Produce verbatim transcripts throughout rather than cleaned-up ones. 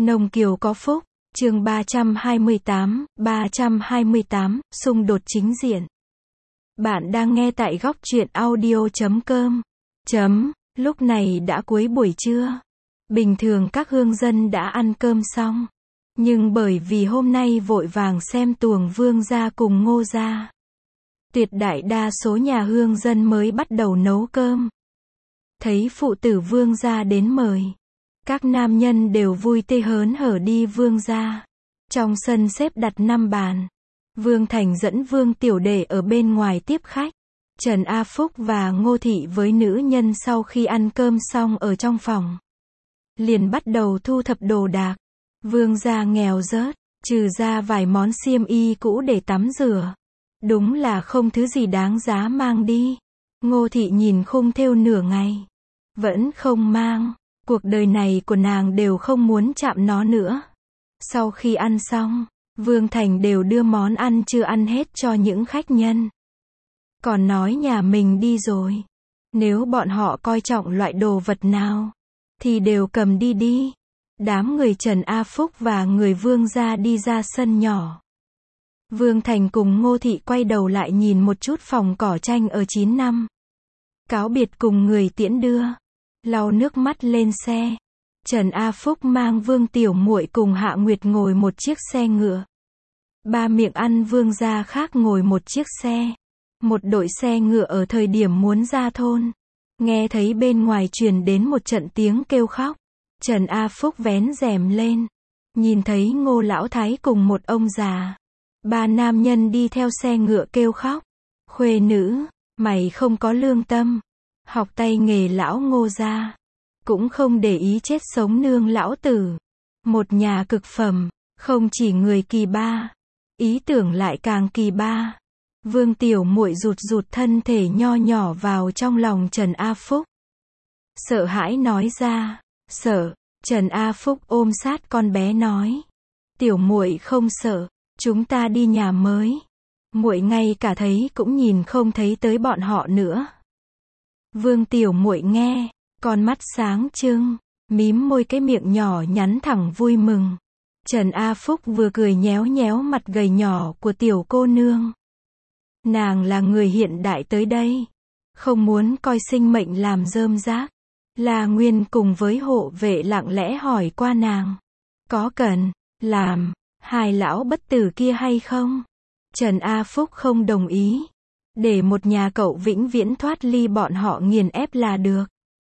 Nông Kiều có phúc, chương ba trăm hai mươi tám, ba trăm hai mươi tám, xung đột chính diện. Bạn đang nghe tại góc truyện audio chấm com. Chấm, lúc này đã cuối buổi trưa. Bình thường các hương dân đã ăn cơm xong. Nhưng bởi vì hôm nay vội vàng xem tuồng Vương gia cùng Ngô gia, tuyệt đại đa số nhà hương dân mới bắt đầu nấu cơm. Thấy phụ tử Vương gia đến mời, các nam nhân đều vui tê hớn hở đi Vương gia. Trong sân xếp đặt năm bàn. Vương Thành dẫn Vương Tiểu Đệ ở bên ngoài tiếp khách. Trần A Phúc và Ngô Thị với nữ nhân sau khi ăn cơm xong ở trong phòng, liền bắt đầu thu thập đồ đạc. Vương gia nghèo rớt, trừ ra vài món xiêm y cũ để tắm rửa, đúng là không thứ gì đáng giá mang đi. Ngô Thị nhìn khung thêu nửa ngày, vẫn không mang. Cuộc đời này của nàng đều không muốn chạm nó nữa. Sau khi ăn xong, Vương Thành đều đưa món ăn chưa ăn hết cho những khách nhân. Còn nói nhà mình đi rồi. Nếu bọn họ coi trọng loại đồ vật nào, thì đều cầm đi đi. Đám người Trần A Phúc và người Vương gia đi ra sân nhỏ. Vương Thành cùng Ngô Thị quay đầu lại nhìn một chút phòng cỏ tranh ở chín năm. Cáo biệt cùng người tiễn đưa. Lau nước mắt lên xe. Trần A Phúc mang Vương Tiểu Muội cùng Hạ Nguyệt ngồi một chiếc xe ngựa. Ba miệng ăn Vương gia khác ngồi một chiếc xe. Một đội xe ngựa ở thời điểm muốn ra thôn. Nghe thấy bên ngoài truyền đến một trận tiếng kêu khóc. Trần A Phúc vén rèm lên. Nhìn thấy Ngô Lão Thái cùng một ông già. Ba nam nhân đi theo xe ngựa kêu khóc. Khuê nữ, mày không có lương tâm. Học tay nghề lão Ngô gia. Cũng không để ý chết sống nương lão tử. Một nhà cực phẩm, không chỉ người kỳ ba, ý tưởng lại càng kỳ ba. Vương Tiểu Muội rụt rụt thân thể nho nhỏ vào trong lòng Trần A Phúc. Sợ hãi nói ra, sợ. Trần A Phúc ôm sát con bé nói, Tiểu Muội không sợ, chúng ta đi nhà mới. Muội ngay cả thấy cũng nhìn không thấy tới bọn họ nữa. Vương Tiểu Muội nghe, con mắt sáng trưng, mím môi cái miệng nhỏ nhắn thẳng vui mừng. Trần A Phúc vừa cười nhéo nhéo mặt gầy nhỏ của tiểu cô nương. Nàng là người hiện đại tới đây, không muốn coi sinh mệnh làm rơm rác. La Nguyên cùng với hộ vệ lặng lẽ hỏi qua nàng, có cần làm hai lão bất tử kia hay không? Trần A Phúc không đồng ý. Để một nhà cậu vĩnh viễn thoát ly bọn họ nghiền ép là được.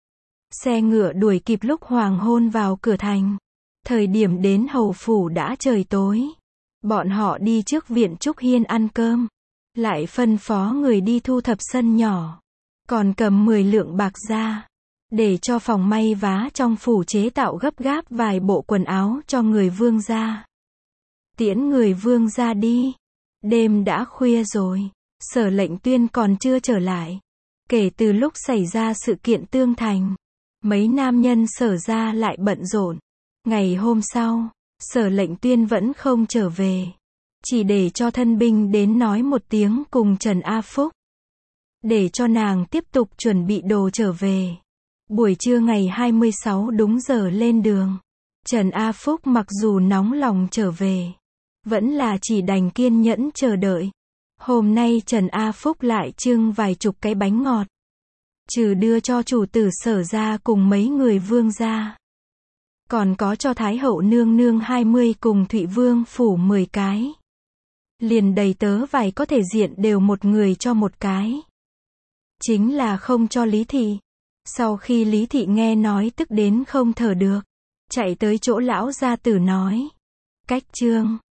Xe ngựa đuổi kịp lúc hoàng hôn vào cửa thành. Thời điểm đến hầu phủ đã trời tối. Bọn họ đi trước viện Trúc Hiên ăn cơm. Lại phân phó người đi thu thập sân nhỏ. Còn cầm mười lượng bạc ra. Để cho phòng may vá trong phủ chế tạo gấp gáp vài bộ quần áo cho người Vương gia. Tiễn người Vương gia đi. Đêm đã khuya rồi. Sở Lệnh Tuyên còn chưa trở lại. Kể từ lúc xảy ra sự kiện Tương Thành, mấy nam nhân Sở gia lại bận rộn. Ngày hôm sau, Sở Lệnh Tuyên vẫn không trở về. Chỉ để cho thân binh đến nói một tiếng cùng Trần A Phúc. Để cho nàng tiếp tục chuẩn bị đồ trở về. Buổi trưa ngày hai mươi sáu đúng giờ lên đường. Trần A Phúc mặc dù nóng lòng trở về, vẫn là chỉ đành kiên nhẫn chờ đợi. Hôm nay Trần A Phúc lại trưng vài chục cái bánh ngọt. Trừ đưa cho chủ tử Sở gia cùng mấy người Vương gia. Còn có cho Thái hậu nương nương hai mươi cùng Thụy Vương phủ mười cái. Liền đầy tớ vài có thể diện đều một người cho một cái. Chính là không cho Lý Thị. Sau khi Lý Thị nghe nói tức đến không thở được. Chạy tới chỗ lão gia tử nói. Cách trương,